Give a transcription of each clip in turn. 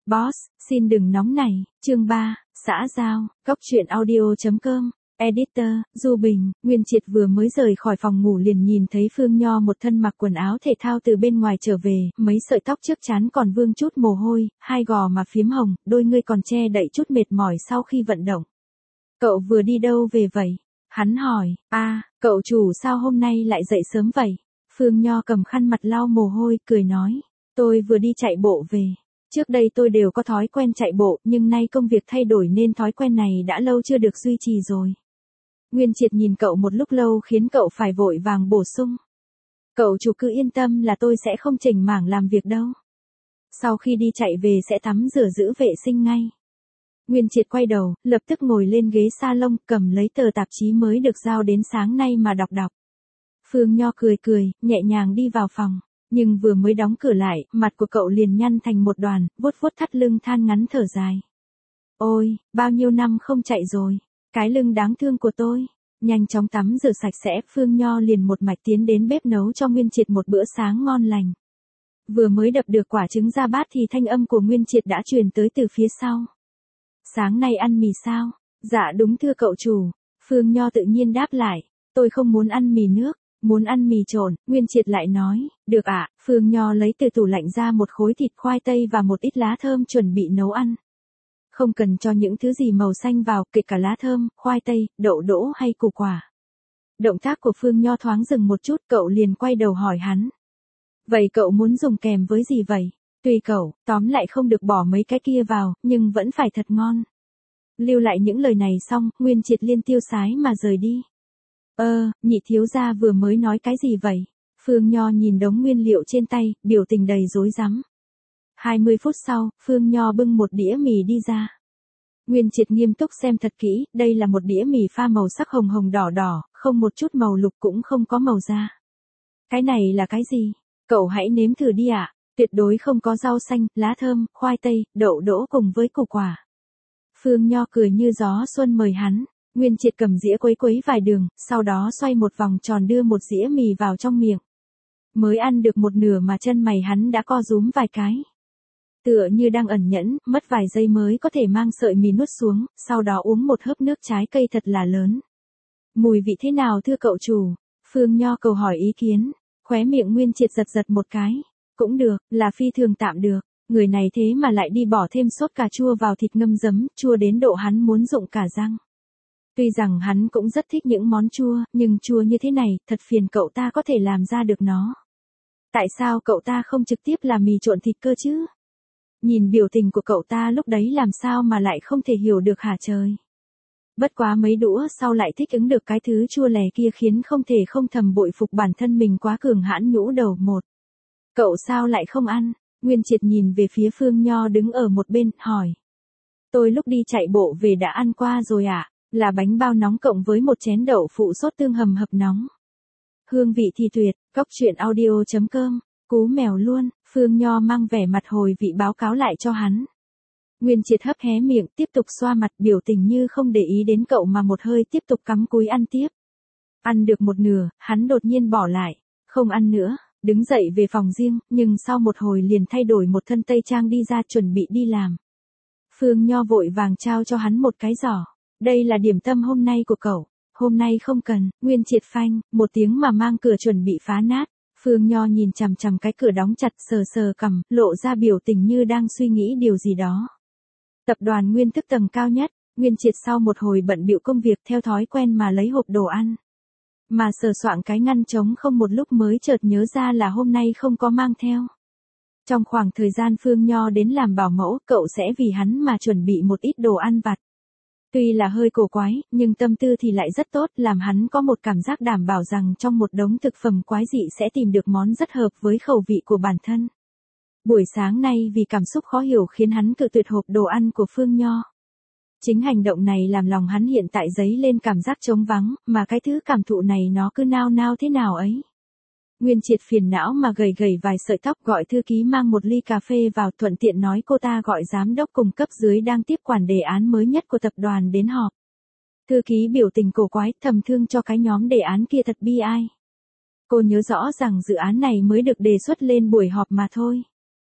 Boss, xin đừng nóng nảy, chương 3, xã giao, Cốc truyện audio.com, editor, Du Bình. Nguyên Triệt vừa mới rời khỏi phòng ngủ liền nhìn thấy Phương Nho một thân mặc quần áo thể thao từ bên ngoài trở về, mấy sợi tóc trước trán còn vương chút mồ hôi, hai gò má phiếm hồng, đôi ngươi còn che đậy chút mệt mỏi sau khi vận động. Cậu vừa đi đâu về vậy? Hắn hỏi. Cậu chủ sao hôm nay lại dậy sớm vậy? Phương Nho cầm khăn mặt lau mồ hôi, cười nói. Tôi vừa đi chạy bộ về. Trước đây tôi đều có thói quen chạy bộ, nhưng nay công việc thay đổi nên thói quen này đã lâu chưa được duy trì rồi. Nguyên Triệt nhìn cậu một lúc lâu khiến cậu phải vội vàng bổ sung. Cậu chủ cứ yên tâm là tôi sẽ không chểnh mảng làm việc đâu. Sau khi đi chạy về sẽ tắm rửa giữ vệ sinh ngay. Nguyên Triệt quay đầu, lập tức ngồi lên ghế salon, cầm lấy tờ tạp chí mới được giao đến sáng nay mà đọc. Phương Nho cười, nhẹ nhàng đi vào phòng. Nhưng vừa mới đóng cửa lại, mặt của cậu liền nhăn thành một đoàn, vuốt thắt lưng than ngắn thở dài. Ôi, bao nhiêu năm không chạy rồi. Cái lưng đáng thương của tôi. Nhanh chóng tắm rửa sạch sẽ, Phương Nho liền một mạch tiến đến bếp nấu cho Nguyên Triệt một bữa sáng ngon lành. Vừa mới đập được quả trứng ra bát thì thanh âm của Nguyên Triệt đã truyền tới từ phía sau. Sáng nay ăn mì sao? Dạ đúng thưa cậu chủ. Phương Nho tự nhiên đáp lại. Tôi không muốn ăn mì nước. Muốn ăn mì trộn, Nguyên Triệt lại nói, được ạ. Phương Nho lấy từ tủ lạnh ra một khối thịt khoai tây và một ít lá thơm chuẩn bị nấu ăn. Không cần cho những thứ gì màu xanh vào, kể cả lá thơm, khoai tây, đậu đỗ hay củ quả. Động tác của Phương Nho thoáng dừng một chút, cậu liền quay đầu hỏi hắn. Vậy cậu muốn dùng kèm với gì vậy? Tùy cậu, tóm lại không được bỏ mấy cái kia vào, nhưng vẫn phải thật ngon. Lưu lại những lời này xong, Nguyên Triệt liên tiêu sái mà rời đi. Nhị thiếu gia vừa mới nói cái gì vậy? Phương Nho nhìn đống nguyên liệu trên tay, biểu tình đầy rối rắm. 20 phút sau, Phương Nho bưng một đĩa mì đi ra. Nguyên Triệt nghiêm túc xem thật kỹ, đây là một đĩa mì pha màu sắc hồng hồng đỏ, không một chút màu lục cũng không có màu da. Cái này là cái gì? Cậu hãy nếm thử đi ạ. Tuyệt đối không có rau xanh, lá thơm, khoai tây, đậu đỗ cùng với củ quả. Phương Nho cười như gió xuân mời hắn. Nguyên Triệt cầm dĩa quấy vài đường, sau đó xoay một vòng tròn đưa một dĩa mì vào trong miệng. Mới ăn được một nửa mà chân mày hắn đã co rúm vài cái. Tựa như đang ẩn nhẫn, mất vài giây mới có thể mang sợi mì nuốt xuống, sau đó uống một hớp nước trái cây thật là lớn. Mùi vị thế nào thưa cậu chủ? Phương Nho cầu hỏi ý kiến. Khóe miệng Nguyên Triệt giật một cái. Cũng được, là phi thường tạm được. Người này thế mà lại đi bỏ thêm sốt cà chua vào thịt ngâm giấm, chua đến độ hắn muốn rụng cả răng. Tuy rằng hắn cũng rất thích những món chua, nhưng chua như thế này, thật phiền cậu ta có thể làm ra được nó. Tại sao cậu ta không trực tiếp làm mì trộn thịt cơ chứ? Nhìn biểu tình của cậu ta lúc đấy làm sao mà lại không thể hiểu được hả trời. Bất quá mấy đũa sau lại thích ứng được cái thứ chua lè kia khiến không thể không thầm bội phục bản thân mình quá cường hãn nhũ đầu một. Cậu sao lại không ăn? Nguyên Triệt nhìn về phía Phương Nho đứng ở một bên, hỏi. Tôi lúc đi chạy bộ về đã ăn qua rồi ạ. Là bánh bao nóng cộng với một chén đậu phụ sốt tương hầm hập nóng. Hương vị thì tuyệt, Cốc truyện audio.com, cú mèo luôn, Phương Nho mang vẻ mặt hồi vị báo cáo lại cho hắn. Nguyên Triệt hấp hé miệng tiếp tục xoa mặt biểu tình như không để ý đến cậu mà một hơi tiếp tục cắm cúi ăn tiếp. Ăn được một nửa, hắn đột nhiên bỏ lại, không ăn nữa, đứng dậy về phòng riêng, nhưng sau một hồi liền thay đổi một thân tây trang đi ra chuẩn bị đi làm. Phương Nho vội vàng trao cho hắn một cái giỏ. Đây là điểm tâm hôm nay của cậu, hôm nay không cần. Nguyên Triệt phanh, một tiếng mà mang cửa chuẩn bị phá nát. Phương Nho nhìn chằm cái cửa đóng chặt sờ cằm, lộ ra biểu tình như đang suy nghĩ điều gì đó. Tập đoàn Nguyên Thức tầng cao nhất, Nguyên Triệt sau một hồi bận bịu công việc theo thói quen mà lấy hộp đồ ăn. Mà sờ soạng cái ngăn trống không một lúc mới chợt nhớ ra là hôm nay không có mang theo. Trong khoảng thời gian Phương Nho đến làm bảo mẫu, cậu sẽ vì hắn mà chuẩn bị một ít đồ ăn vặt. Tuy là hơi cổ quái, nhưng tâm tư thì lại rất tốt, làm hắn có một cảm giác đảm bảo rằng trong một đống thực phẩm quái dị sẽ tìm được món rất hợp với khẩu vị của bản thân. Buổi sáng nay vì cảm xúc khó hiểu khiến hắn cự tuyệt hộp đồ ăn của Phương Nho. Chính hành động này làm lòng hắn hiện tại dấy lên cảm giác trống vắng, mà cái thứ cảm thụ này nó cứ nao thế nào ấy. Nguyên Triệt phiền não mà gầy vài sợi tóc gọi thư ký mang một ly cà phê vào thuận tiện nói cô ta gọi giám đốc cùng cấp dưới đang tiếp quản đề án mới nhất của tập đoàn đến họp. Thư ký biểu tình cổ quái thầm thương cho cái nhóm đề án kia thật bi ai. Cô nhớ rõ rằng dự án này mới được đề xuất lên buổi họp mà thôi.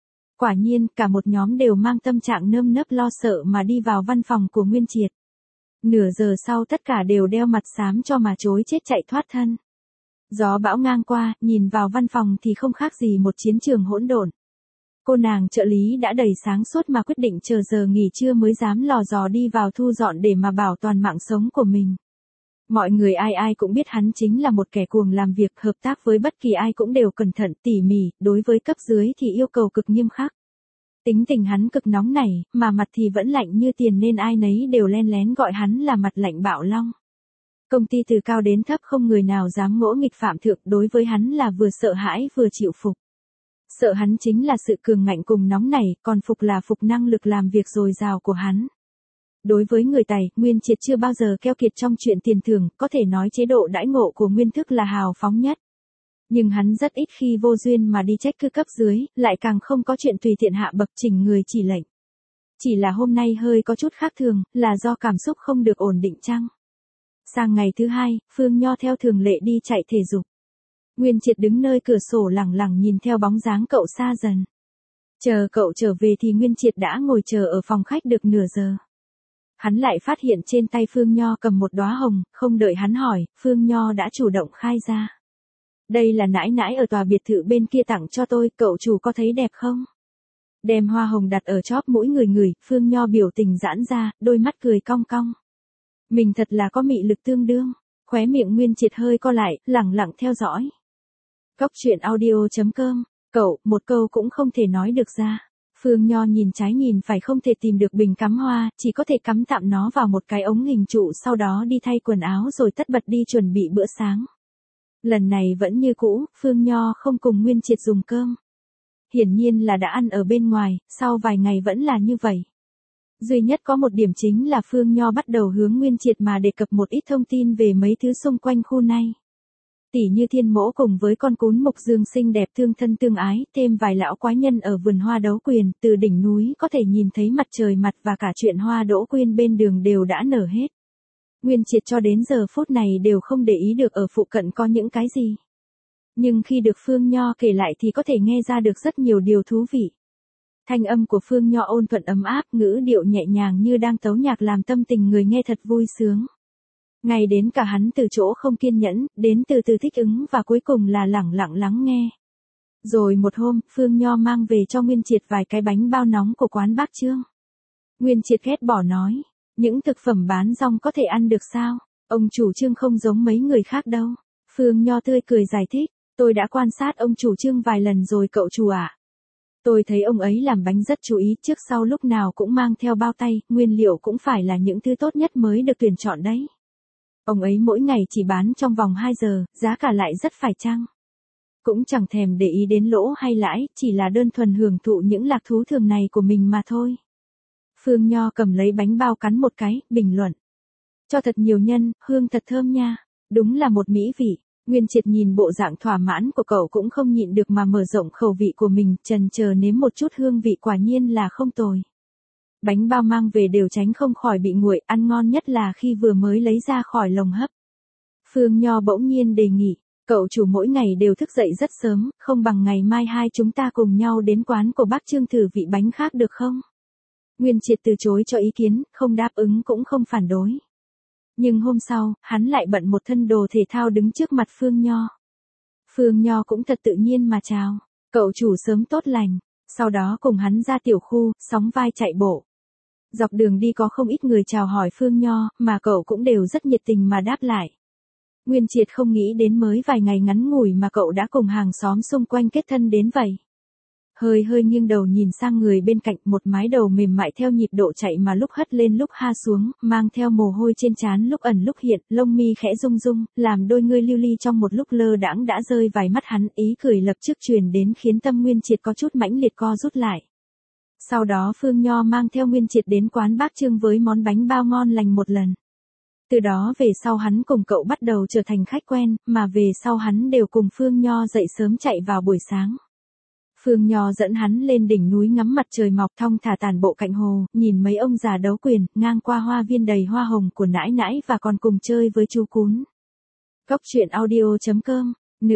Quả nhiên, cả một nhóm đều mang tâm trạng nơm nớp lo sợ mà đi vào văn phòng của Nguyên Triệt. Nửa giờ sau tất cả đều đeo mặt xám cho mà chối chết chạy thoát thân. Gió bão ngang qua, nhìn vào văn phòng thì không khác gì một chiến trường hỗn độn. Cô nàng trợ lý đã đầy sáng suốt mà quyết định chờ giờ nghỉ trưa mới dám lò dò đi vào thu dọn để mà bảo toàn mạng sống của mình. Mọi người ai ai cũng biết hắn chính là một kẻ cuồng làm việc, hợp tác với bất kỳ ai cũng đều cẩn thận tỉ mỉ, đối với cấp dưới thì yêu cầu cực nghiêm khắc. Tính tình hắn cực nóng nảy, mà mặt thì vẫn lạnh như tiền nên ai nấy đều len lén gọi hắn là mặt lạnh bạo long. Công ty từ cao đến thấp không người nào dám ngỗ nghịch phạm thượng, đối với hắn là vừa sợ hãi vừa chịu phục. Sợ hắn chính là sự cường ngạnh cùng nóng nảy, còn phục là phục năng lực làm việc dồi dào của hắn. Đối với người Tài, Nguyên Triệt chưa bao giờ keo kiệt trong chuyện tiền thưởng, có thể nói chế độ đãi ngộ của Nguyên Thức là hào phóng nhất. Nhưng hắn rất ít khi vô duyên mà đi trách cứ cấp dưới, lại càng không có chuyện tùy tiện hạ bậc chỉnh người chỉ lệnh. Chỉ là hôm nay hơi có chút khác thường, là do cảm xúc không được ổn định chăng? Sang ngày thứ hai, Phương Nho theo thường lệ đi chạy thể dục. Nguyên Triệt đứng nơi cửa sổ lẳng lặng nhìn theo bóng dáng cậu xa dần. Chờ cậu trở về thì Nguyên Triệt đã ngồi chờ ở phòng khách được nửa giờ. Hắn lại phát hiện trên tay Phương Nho cầm một đóa hồng, không đợi hắn hỏi, Phương Nho đã chủ động khai ra. Đây là nãi nãi ở tòa biệt thự bên kia tặng cho tôi, cậu chủ có thấy đẹp không? Đem hoa hồng đặt ở chóp mũi người, Phương Nho biểu tình giãn ra, đôi mắt cười cong cong. Mình thật là có mị lực tương đương, khóe miệng Nguyên Triệt hơi co lại, lẳng lặng theo dõi. Cốc truyện audio.com, cậu, một câu cũng không thể nói được ra. Phương Nho nhìn trái nhìn phải không thể tìm được bình cắm hoa, chỉ có thể cắm tạm nó vào một cái ống hình trụ sau đó đi thay quần áo rồi tất bật đi chuẩn bị bữa sáng. Lần này vẫn như cũ, Phương Nho không cùng Nguyên Triệt dùng cơm. Hiển nhiên là đã ăn ở bên ngoài, sau vài ngày vẫn là như vậy. Duy nhất có một điểm chính là Phương Nho bắt đầu hướng Nguyên Triệt mà đề cập một ít thông tin về mấy thứ xung quanh khu này. Tỉ như Thiên Mỗ cùng với con cún mục dương xinh đẹp thương thân tương ái, thêm vài lão quái nhân ở vườn hoa đấu quyền, từ đỉnh núi có thể nhìn thấy mặt trời mặt và cả chuyện hoa đỗ quyên bên đường đều đã nở hết. Nguyên Triệt cho đến giờ phút này đều không để ý được ở phụ cận có những cái gì. Nhưng khi được Phương Nho kể lại thì có thể nghe ra được rất nhiều điều thú vị. Thanh âm của Phương Nho ôn thuận ấm áp, ngữ điệu nhẹ nhàng như đang tấu nhạc làm tâm tình người nghe thật vui sướng. Ngay đến cả hắn từ chỗ không kiên nhẫn, đến từ từ thích ứng và cuối cùng là lẳng lặng lắng nghe. Rồi một hôm, Phương Nho mang về cho Nguyên Triệt vài cái bánh bao nóng của quán bác Trương. Nguyên Triệt ghét bỏ nói, những thực phẩm bán rong có thể ăn được sao? Ông chủ Trương không giống mấy người khác đâu. Phương Nho tươi cười giải thích, tôi đã quan sát ông chủ Trương vài lần rồi cậu chủ ạ. Tôi thấy ông ấy làm bánh rất chú ý, trước sau lúc nào cũng mang theo bao tay, nguyên liệu cũng phải là những thứ tốt nhất mới được tuyển chọn đấy. Ông ấy mỗi ngày chỉ bán trong vòng 2 giờ, giá cả lại rất phải chăng. Cũng chẳng thèm để ý đến lỗ hay lãi, chỉ là đơn thuần hưởng thụ những lạc thú thường này của mình mà thôi. Phương Nho cầm lấy bánh bao cắn một cái, bình luận. Cho thật nhiều nhân, hương thật thơm nha. Đúng là một mỹ vị. Nguyên Triệt nhìn bộ dạng thỏa mãn của cậu cũng không nhịn được mà mở rộng khẩu vị của mình, chần chờ nếm một chút hương vị quả nhiên là không tồi. Bánh bao mang về đều tránh không khỏi bị nguội, ăn ngon nhất là khi vừa mới lấy ra khỏi lồng hấp. Phương Nho bỗng nhiên đề nghị, cậu chủ mỗi ngày đều thức dậy rất sớm, không bằng ngày mai hai chúng ta cùng nhau đến quán của bác Trương thử vị bánh khác được không? Nguyên Triệt từ chối cho ý kiến, không đáp ứng cũng không phản đối. Nhưng hôm sau, hắn lại bận một thân đồ thể thao đứng trước mặt Phương Nho. Phương Nho cũng thật tự nhiên mà chào, cậu chủ sớm tốt lành, sau đó cùng hắn ra tiểu khu, sóng vai chạy bộ. Dọc đường đi có không ít người chào hỏi Phương Nho, mà cậu cũng đều rất nhiệt tình mà đáp lại. Nguyên Triệt không nghĩ đến mới vài ngày ngắn ngủi mà cậu đã cùng hàng xóm xung quanh kết thân đến vậy. Hơi nghiêng đầu nhìn sang người bên cạnh, một mái đầu mềm mại theo nhịp độ chạy mà lúc hất lên lúc ha xuống, mang theo mồ hôi trên trán lúc ẩn lúc hiện, lông mi khẽ rung rung, làm đôi ngươi lưu ly trong một lúc lơ đãng đã rơi vài mắt hắn, ý cười lập tức truyền đến khiến tâm Nguyên Triệt có chút mãnh liệt co rút lại. Sau đó Phương Nho mang theo Nguyên Triệt đến quán bác Trương với món bánh bao ngon lành một lần. Từ đó về sau hắn cùng cậu bắt đầu trở thành khách quen, mà về sau hắn đều cùng Phương Nho dậy sớm chạy vào buổi sáng. Phương Nho dẫn hắn lên đỉnh núi ngắm mặt trời mọc, thong thả tản bộ cạnh hồ, nhìn mấy ông già đấu quyền, ngang qua hoa viên đầy hoa hồng của nãi nãi và còn cùng chơi với chú cún. Cốc truyện audio.com. Nữa,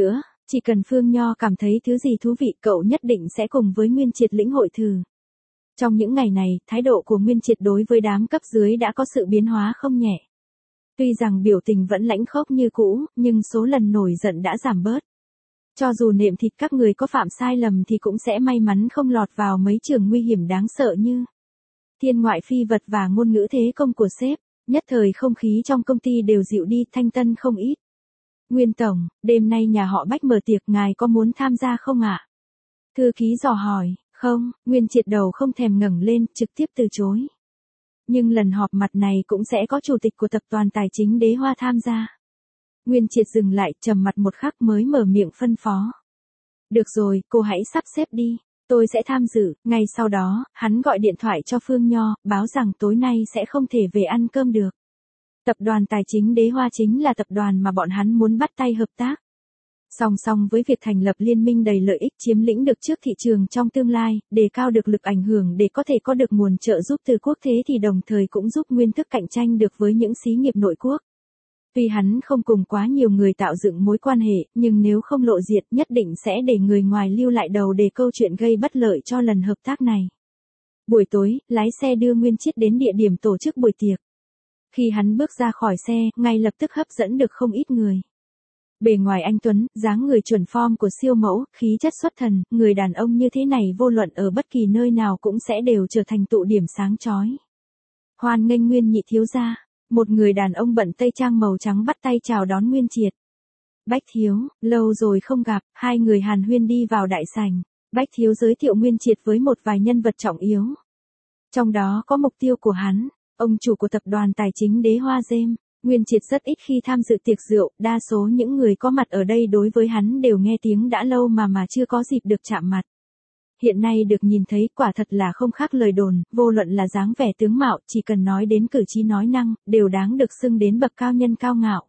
Chỉ cần Phương Nho cảm thấy thứ gì thú vị cậu nhất định sẽ cùng với Nguyên Triệt lĩnh hội thử. Trong những ngày này, thái độ của Nguyên Triệt đối với đám cấp dưới đã có sự biến hóa không nhẹ. Tuy rằng biểu tình vẫn lãnh khốc như cũ, nhưng số lần nổi giận đã giảm bớt. Cho dù nệm thịt các người có phạm sai lầm thì cũng sẽ may mắn không lọt vào mấy trường nguy hiểm đáng sợ như thiên ngoại phi vật và ngôn ngữ thế công của sếp. Nhất thời không khí trong công ty đều dịu đi thanh tân không ít. Nguyên Tổng, đêm nay nhà họ Bách mở tiệc ngài có muốn tham gia không ạ? Thư ký dò hỏi, không, Nguyên Triệt đầu không thèm ngẩng lên, trực tiếp từ chối. Nhưng lần họp mặt này cũng sẽ có chủ tịch của tập đoàn tài chính Đế Hoa tham gia. Nguyên Triệt dừng lại, trầm mặt một khắc mới mở miệng phân phó. Được rồi, cô hãy sắp xếp đi, tôi sẽ tham dự. Ngay sau đó, hắn gọi điện thoại cho Phương Nho, báo rằng tối nay sẽ không thể về ăn cơm được. Tập đoàn tài chính Đế Hoa chính là tập đoàn mà bọn hắn muốn bắt tay hợp tác. Song song với việc thành lập liên minh đầy lợi ích chiếm lĩnh được trước thị trường trong tương lai, đề cao được lực ảnh hưởng để có thể có được nguồn trợ giúp từ quốc tế thì đồng thời cũng giúp Nguyên Thức cạnh tranh được với những xí nghiệp nội quốc. Tuy hắn không cùng quá nhiều người tạo dựng mối quan hệ, nhưng nếu không lộ diện nhất định sẽ để người ngoài lưu lại đầu để câu chuyện gây bất lợi cho lần hợp tác này. Buổi tối, lái xe đưa Nguyên Chiết đến địa điểm tổ chức buổi tiệc. Khi hắn bước ra khỏi xe, ngay lập tức hấp dẫn được không ít người. Bề ngoài anh tuấn, dáng người chuẩn form của siêu mẫu, khí chất xuất thần, người đàn ông như thế này vô luận ở bất kỳ nơi nào cũng sẽ đều trở thành tụ điểm sáng chói. Hoan nghênh Nguyên nhị thiếu gia. Một người đàn ông bận tây trang màu trắng bắt tay chào đón Nguyên Triệt. Bách thiếu, lâu rồi không gặp, hai người hàn huyên đi vào đại sảnh. Bách thiếu giới thiệu Nguyên Triệt với một vài nhân vật trọng yếu. Trong đó có mục tiêu của hắn, ông chủ của tập đoàn tài chính Đế Hoa Gem. Nguyên Triệt rất ít khi tham dự tiệc rượu, đa số những người có mặt ở đây đối với hắn đều nghe tiếng đã lâu mà chưa có dịp được chạm mặt. Hiện nay được nhìn thấy quả thật là không khác lời đồn, vô luận là dáng vẻ tướng mạo, chỉ cần nói đến cử chỉ nói năng, đều đáng được xưng đến bậc cao nhân cao ngạo.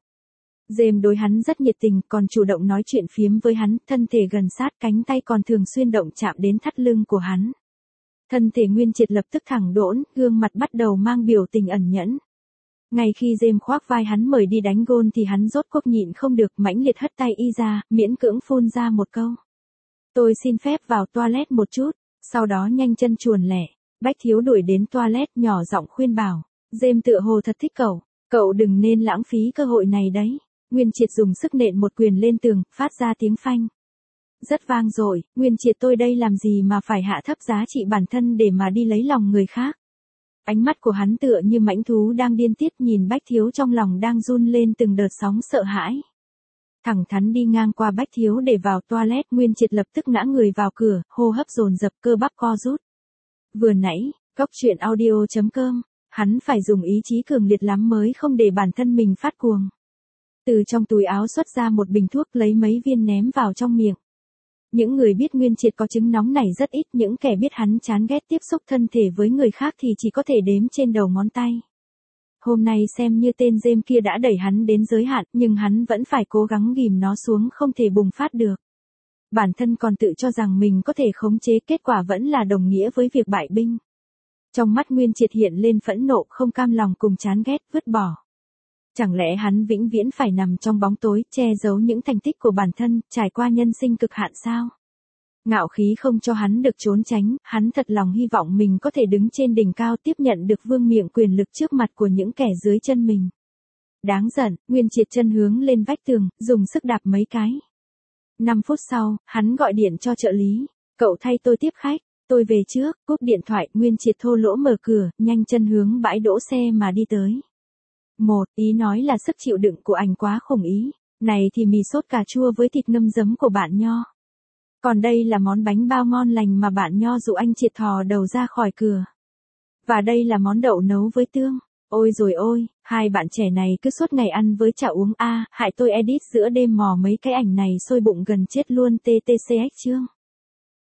Gem đối hắn rất nhiệt tình, còn chủ động nói chuyện phiếm với hắn, thân thể gần sát, cánh tay còn thường xuyên động chạm đến thắt lưng của hắn. Thân thể Nguyên Triệt lập tức thẳng đỗn, gương mặt bắt đầu mang biểu tình ẩn nhẫn. Ngay khi Gem khoác vai hắn mời đi đánh gôn thì hắn rốt cuộc nhịn không được, mãnh liệt hất tay y ra, miễn cưỡng phun ra một câu. Tôi xin phép vào toilet một chút, sau đó nhanh chân chuồn lẻ. Bách thiếu đuổi đến toilet nhỏ giọng khuyên bảo. Gem tựa hồ thật thích cậu đừng nên lãng phí cơ hội này đấy. Nguyên Triệt dùng sức nện một quyền lên tường, phát ra tiếng phanh. Rất vang dội, Nguyên Triệt tôi đây làm gì mà phải hạ thấp giá trị bản thân để mà đi lấy lòng người khác. Ánh mắt của hắn tựa như mãnh thú đang điên tiết nhìn Bách thiếu trong lòng đang run lên từng đợt sóng sợ hãi. Thẳng thắn đi ngang qua Bách thiếu để vào toilet, Nguyên Triệt lập tức ngã người vào cửa, hô hấp dồn dập, cơ bắp co rút. Vừa nãy, cóc truyện audio.com, hắn phải dùng ý chí cường liệt lắm mới không để bản thân mình phát cuồng. Từ trong túi áo xuất ra một bình thuốc, lấy mấy viên ném vào trong miệng. Những người biết Nguyên Triệt có chứng nóng này rất ít, những kẻ biết hắn chán ghét tiếp xúc thân thể với người khác thì chỉ có thể đếm trên đầu ngón tay. Hôm nay xem như tên Gem kia đã đẩy hắn đến giới hạn, nhưng hắn vẫn phải cố gắng ghìm nó xuống, không thể bùng phát được. Bản thân còn tự cho rằng mình có thể khống chế, kết quả vẫn là đồng nghĩa với việc bại binh. Trong mắt Nguyên Triệt hiện lên phẫn nộ, không cam lòng cùng chán ghét, vứt bỏ. Chẳng lẽ hắn vĩnh viễn phải nằm trong bóng tối, che giấu những thành tích của bản thân, trải qua nhân sinh cực hạn sao? Ngạo khí không cho hắn được trốn tránh, hắn thật lòng hy vọng mình có thể đứng trên đỉnh cao, tiếp nhận được vương miện quyền lực trước mặt của những kẻ dưới chân mình. Đáng giận, Nguyên Triệt chân hướng lên vách tường, dùng sức đạp mấy cái. 5 phút sau, hắn gọi điện cho trợ lý. Cậu thay tôi tiếp khách, tôi về trước. Cúp điện thoại, Nguyên Triệt thô lỗ mở cửa, nhanh chân hướng bãi đỗ xe mà đi tới. Ý nói là sức chịu đựng của anh quá khủng ý. Này thì mì sốt cà chua với thịt ngâm giấm của bạn Nho. Còn đây là món bánh bao ngon lành mà bạn Nho dụ anh Triệt thò đầu ra khỏi cửa. Và đây là món đậu nấu với tương. Ôi rồi ôi, hai bạn trẻ này cứ suốt ngày ăn với chả uống hại tôi edit giữa đêm mò mấy cái ảnh này sôi bụng gần chết luôn TTCX chương.